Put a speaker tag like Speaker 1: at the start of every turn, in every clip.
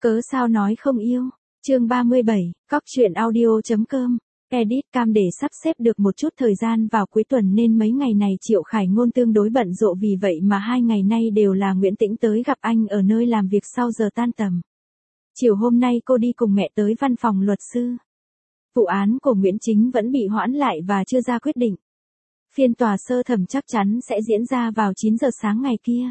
Speaker 1: Cớ sao nói không yêu. Chương 37, cóc truyện audio.com. Edit cam để sắp xếp được một chút thời gian vào cuối tuần nên mấy ngày này Triệu Khải Ngôn tương đối bận rộn, vì vậy mà 2 ngày nay đều là Nguyễn Tĩnh tới gặp anh ở nơi làm việc sau giờ tan tầm. Chiều hôm nay cô đi cùng mẹ tới văn phòng luật sư. Vụ án của Nguyễn Chính vẫn bị hoãn lại và chưa ra quyết định. Phiên tòa sơ thẩm chắc chắn sẽ diễn ra vào 9 giờ sáng ngày kia.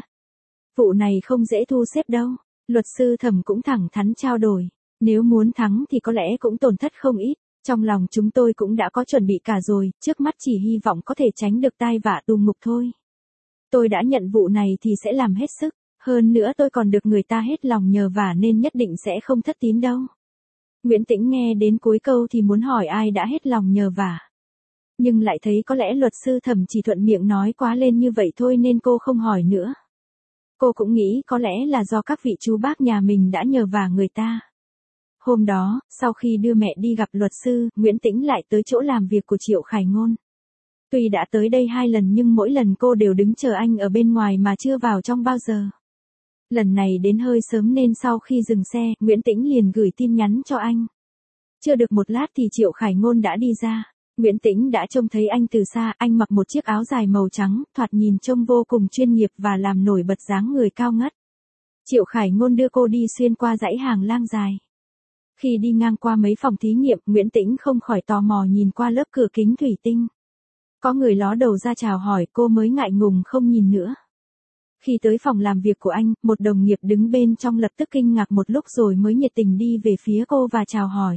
Speaker 1: Vụ này không dễ thu xếp đâu. Luật sư thẩm cũng thẳng thắn trao đổi. Nếu muốn thắng thì có lẽ cũng tổn thất không ít. Trong lòng chúng tôi cũng đã có chuẩn bị cả rồi, trước mắt chỉ hy vọng có thể tránh được tai vạ tù ngục thôi. Tôi đã nhận vụ này thì sẽ làm hết sức. Hơn nữa tôi còn được người ta hết lòng nhờ vả nên nhất định sẽ không thất tín đâu. Nguyễn Tĩnh nghe đến cuối câu thì muốn hỏi ai đã hết lòng nhờ vả. Nhưng lại thấy có lẽ luật sư thẩm chỉ thuận miệng nói quá lên như vậy thôi nên cô không hỏi nữa. Cô cũng nghĩ có lẽ là do các vị chú bác nhà mình đã nhờ vả người ta. Hôm đó, sau khi đưa mẹ đi gặp luật sư, Nguyễn Tĩnh lại tới chỗ làm việc của Triệu Khải Ngôn. Tuy đã tới đây 2 lần nhưng mỗi lần cô đều đứng chờ anh ở bên ngoài mà chưa vào trong bao giờ. Lần này đến hơi sớm nên sau khi dừng xe, Nguyễn Tĩnh liền gửi tin nhắn cho anh. Chưa được một lát thì Triệu Khải Ngôn đã đi ra. Nguyễn Tĩnh đã trông thấy anh từ xa, anh mặc một chiếc áo dài màu trắng, thoạt nhìn trông vô cùng chuyên nghiệp và làm nổi bật dáng người cao ngất. Triệu Khải Ngôn đưa cô đi xuyên qua dãy hàng lang dài. Khi đi ngang qua mấy phòng thí nghiệm, Nguyễn Tĩnh không khỏi tò mò nhìn qua lớp cửa kính thủy tinh. Có người ló đầu ra chào hỏi, cô mới ngại ngùng không nhìn nữa. Khi tới phòng làm việc của anh, một đồng nghiệp đứng bên trong lập tức kinh ngạc một lúc rồi mới nhiệt tình đi về phía cô và chào hỏi.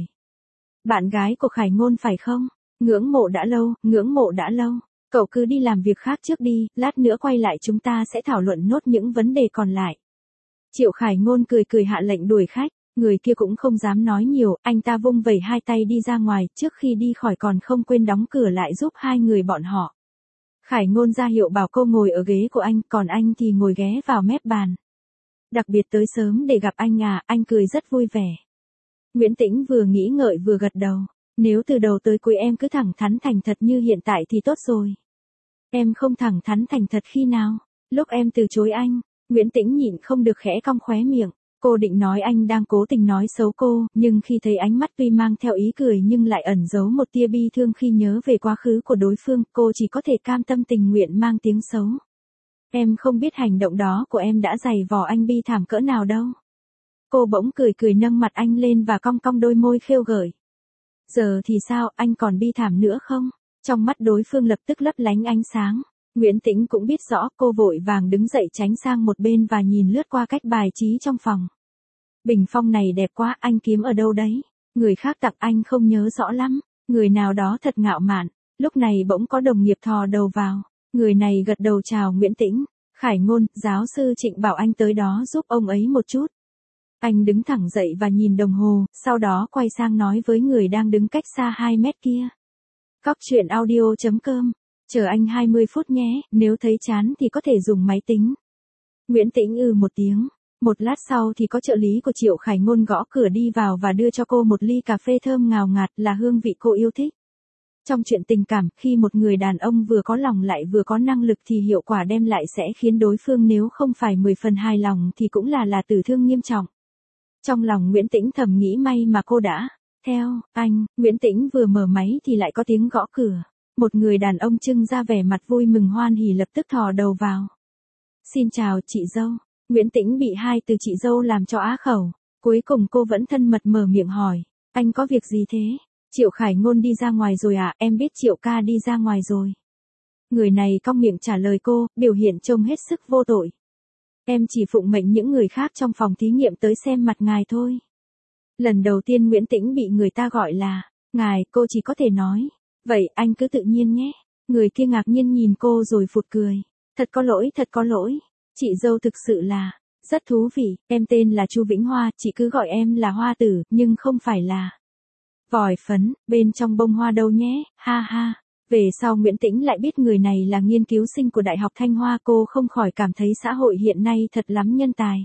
Speaker 1: Bạn gái của Khải Ngôn phải không? Ngưỡng mộ đã lâu, ngưỡng mộ đã lâu. Cậu cứ đi làm việc khác trước đi, lát nữa quay lại chúng ta sẽ thảo luận nốt những vấn đề còn lại. Triệu Khải Ngôn cười cười hạ lệnh đuổi khách. Người kia cũng không dám nói nhiều, anh ta vung vẩy hai tay đi ra ngoài, trước khi đi khỏi còn không quên đóng cửa lại giúp hai người bọn họ. Khải Ngôn ra hiệu bảo cô ngồi ở ghế của anh, còn anh thì ngồi ghé vào mép bàn. Đặc biệt tới sớm để gặp anh à, anh cười rất vui vẻ. Nguyễn Tĩnh vừa nghĩ ngợi vừa gật đầu. Nếu từ đầu tới cuối em cứ thẳng thắn thành thật như hiện tại thì tốt rồi. Em không thẳng thắn thành thật khi nào? Lúc em từ chối anh. Nguyễn Tĩnh nhịn không được khẽ cong khóe miệng. Cô định nói anh đang cố tình nói xấu cô, nhưng khi thấy ánh mắt tuy mang theo ý cười nhưng lại ẩn giấu một tia bi thương khi nhớ về quá khứ của đối phương, cô chỉ có thể cam tâm tình nguyện mang tiếng xấu. Em không biết hành động đó của em đã dày vò anh bi thảm cỡ nào đâu. Cô bỗng cười cười nâng mặt anh lên và cong cong đôi môi khêu gợi. Giờ thì sao, anh còn bi thảm nữa không? Trong mắt đối phương lập tức lấp lánh ánh sáng. Nguyễn Tĩnh cũng biết rõ, cô vội vàng đứng dậy tránh sang một bên và nhìn lướt qua cách bài trí trong phòng. Bình phong này đẹp quá, anh kiếm ở đâu đấy? Người khác tặng anh không nhớ rõ lắm. Người nào đó thật ngạo mạn. Lúc này bỗng có đồng nghiệp thò đầu vào. Người này gật đầu chào Nguyễn Tĩnh. Khải Ngôn, giáo sư Trịnh bảo anh tới đó giúp ông ấy một chút. Anh đứng thẳng dậy và nhìn đồng hồ, sau đó quay sang nói với người đang đứng cách xa 2 mét kia. Cóc truyện audio.com. Chờ anh 20 phút nhé, nếu thấy chán thì có thể dùng máy tính. Nguyễn Tĩnh một tiếng. Một lát sau thì có trợ lý của Triệu Khải Ngôn gõ cửa đi vào và đưa cho cô một ly cà phê thơm ngào ngạt, là hương vị cô yêu thích. Trong chuyện tình cảm, khi một người đàn ông vừa có lòng lại vừa có năng lực thì hiệu quả đem lại sẽ khiến đối phương nếu không phải 10 phần hài lòng thì cũng là tử thương nghiêm trọng. Trong lòng Nguyễn Tĩnh thầm nghĩ may mà cô đã theo anh. Nguyễn Tĩnh vừa mở máy thì lại có tiếng gõ cửa. Một người đàn ông trưng ra vẻ mặt vui mừng hoan hỉ lập tức thò đầu vào. Xin chào chị dâu. Nguyễn Tĩnh bị hai từ chị dâu làm cho á khẩu. Cuối cùng cô vẫn thân mật mở miệng hỏi. Anh có việc gì thế? Triệu Khải Ngôn đi ra ngoài rồi à? Em biết Triệu ca đi ra ngoài rồi. Người này cong miệng trả lời cô, biểu hiện trông hết sức vô tội. Em chỉ phụng mệnh những người khác trong phòng thí nghiệm tới xem mặt ngài thôi. Lần đầu tiên Nguyễn Tĩnh bị người ta gọi là ngài, cô chỉ có thể nói. Vậy anh cứ tự nhiên nhé. Người kia ngạc nhiên nhìn cô rồi phụt cười. Thật có lỗi, thật có lỗi. Chị dâu thực sự là rất thú vị. Em tên là Chu Vĩnh Hoa, chị cứ gọi em là Hoa Tử, nhưng không phải là vòi phấn, bên trong bông hoa đâu nhé, ha ha. Về sau Nguyễn Tĩnh lại biết người này là nghiên cứu sinh của Đại học Thanh Hoa, cô không khỏi cảm thấy xã hội hiện nay thật lắm nhân tài.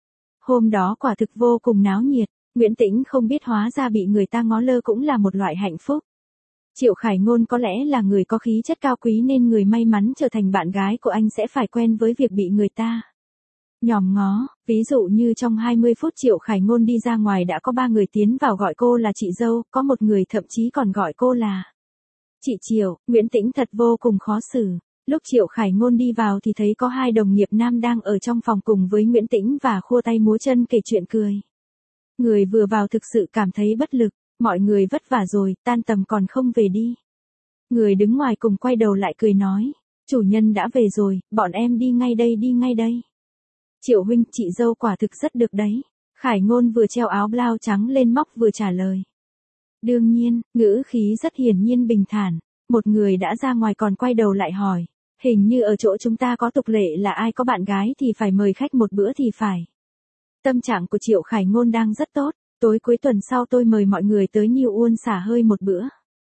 Speaker 1: Hôm đó quả thực vô cùng náo nhiệt, Nguyễn Tĩnh không biết hóa ra bị người ta ngó lơ cũng là một loại hạnh phúc. Triệu Khải Ngôn có lẽ là người có khí chất cao quý nên người may mắn trở thành bạn gái của anh sẽ phải quen với việc bị người ta Nhòm ngó, ví dụ như trong 20 phút Triệu Khải Ngôn đi ra ngoài đã có 3 người tiến vào gọi cô là chị dâu, có một người thậm chí còn gọi cô là chị Triệu. Nguyễn Tĩnh thật vô cùng khó xử. Lúc Triệu Khải Ngôn đi vào thì thấy có 2 đồng nghiệp nam đang ở trong phòng cùng với Nguyễn Tĩnh và khua tay múa chân kể chuyện cười. Người vừa vào thực sự cảm thấy bất lực, mọi người vất vả rồi, tan tầm còn không về đi. Người đứng ngoài cùng quay đầu lại cười nói, chủ nhân đã về rồi, bọn em đi ngay đây đi ngay đây. Triệu huynh, chị dâu quả thực rất được đấy. Khải Ngôn vừa treo áo blau trắng lên móc vừa trả lời. Đương nhiên, ngữ khí rất hiển nhiên bình thản. Một người đã ra ngoài còn quay đầu lại hỏi, hình như ở chỗ chúng ta có tục lệ là ai có bạn gái thì phải mời khách một bữa thì phải. Tâm trạng của Triệu Khải Ngôn đang rất tốt, tối cuối tuần sau tôi mời mọi người tới Nhiêu Uôn xả hơi một bữa.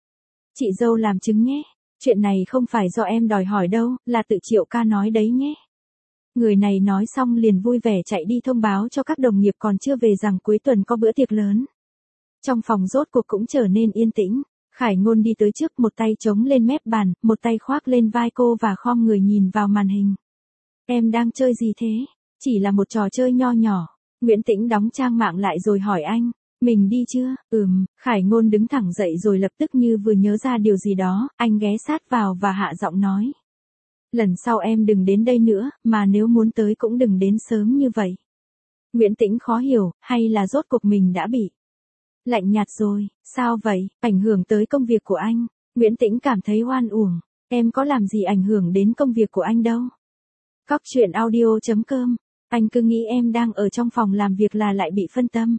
Speaker 1: Chị dâu làm chứng nhé, chuyện này không phải do em đòi hỏi đâu, là tự Triệu ca nói đấy nhé. Người này nói xong liền vui vẻ chạy đi thông báo cho các đồng nghiệp còn chưa về rằng cuối tuần có bữa tiệc lớn. Trong phòng rốt cuộc cũng trở nên yên tĩnh, Khải Ngôn đi tới trước, một tay chống lên mép bàn, một tay khoác lên vai cô và khom người nhìn vào màn hình. Em đang chơi gì thế? Chỉ là một trò chơi nho nhỏ. Nguyễn Tĩnh đóng trang mạng lại rồi hỏi anh, mình đi chưa? Khải Ngôn đứng thẳng dậy rồi lập tức như vừa nhớ ra điều gì đó, anh ghé sát vào và hạ giọng nói. Lần sau em đừng đến đây nữa, mà nếu muốn tới cũng đừng đến sớm như vậy. Nguyễn Tĩnh khó hiểu, hay là rốt cuộc mình đã bị lạnh nhạt rồi, sao vậy, ảnh hưởng tới công việc của anh. Nguyễn Tĩnh cảm thấy oan uổng, em có làm gì ảnh hưởng đến công việc của anh đâu. Cóc truyện audio.com, anh cứ nghĩ em đang ở trong phòng làm việc là lại bị phân tâm.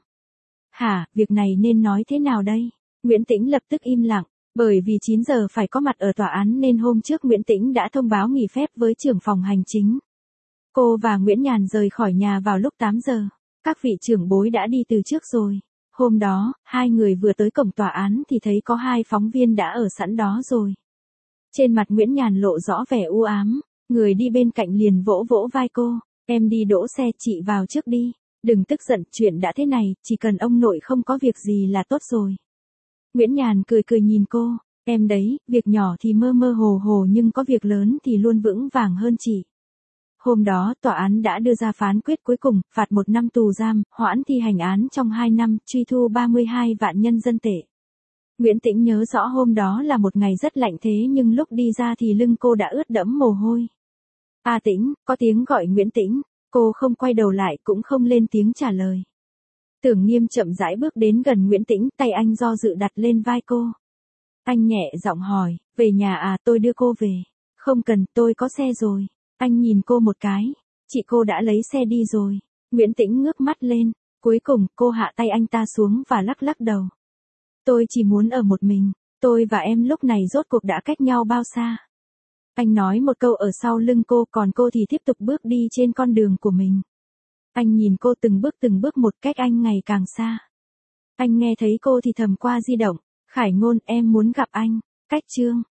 Speaker 1: Hả, việc này nên nói thế nào đây? Nguyễn Tĩnh lập tức im lặng, bởi vì 9 giờ phải có mặt ở tòa án nên hôm trước Nguyễn Tĩnh đã thông báo nghỉ phép với trưởng phòng hành chính. Cô và Nguyễn Nhàn rời khỏi nhà vào lúc 8 giờ, các vị trưởng bối đã đi từ trước rồi. Hôm đó, hai người vừa tới cổng tòa án thì thấy có 2 phóng viên đã ở sẵn đó rồi. Trên mặt Nguyễn Nhàn lộ rõ vẻ u ám, người đi bên cạnh liền vỗ vỗ vai cô, em đi đỗ xe, chị vào trước đi, đừng tức giận, chuyện đã thế này, chỉ cần ông nội không có việc gì là tốt rồi. Nguyễn Nhàn cười cười nhìn cô, em đấy, việc nhỏ thì mơ mơ hồ hồ nhưng có việc lớn thì luôn vững vàng hơn chị. Hôm đó, tòa án đã đưa ra phán quyết cuối cùng, phạt 1 năm tù giam, hoãn thi hành án trong 2 năm, truy thu 32 vạn nhân dân tệ. Nguyễn Tĩnh nhớ rõ hôm đó là một ngày rất lạnh thế nhưng lúc đi ra thì lưng cô đã ướt đẫm mồ hôi. A Tĩnh, có tiếng gọi Nguyễn Tĩnh, cô không quay đầu lại cũng không lên tiếng trả lời. Tưởng Nghiêm chậm rãi bước đến gần Nguyễn Tĩnh, tay anh do dự đặt lên vai cô. Anh nhẹ giọng hỏi, về nhà à, tôi đưa cô về. Không cần, tôi có xe rồi. Anh nhìn cô một cái, chị cô đã lấy xe đi rồi. Nguyễn Tĩnh ngước mắt lên, cuối cùng cô hạ tay anh ta xuống và lắc lắc đầu. Tôi chỉ muốn ở một mình, tôi và em lúc này rốt cuộc đã cách nhau bao xa. Anh nói một câu ở sau lưng cô, còn cô thì tiếp tục bước đi trên con đường của mình. Anh nhìn cô từng bước một, cách anh ngày càng xa. Anh nghe thấy cô thì thầm qua di động, Khải Ngôn, em muốn gặp anh. Cách chương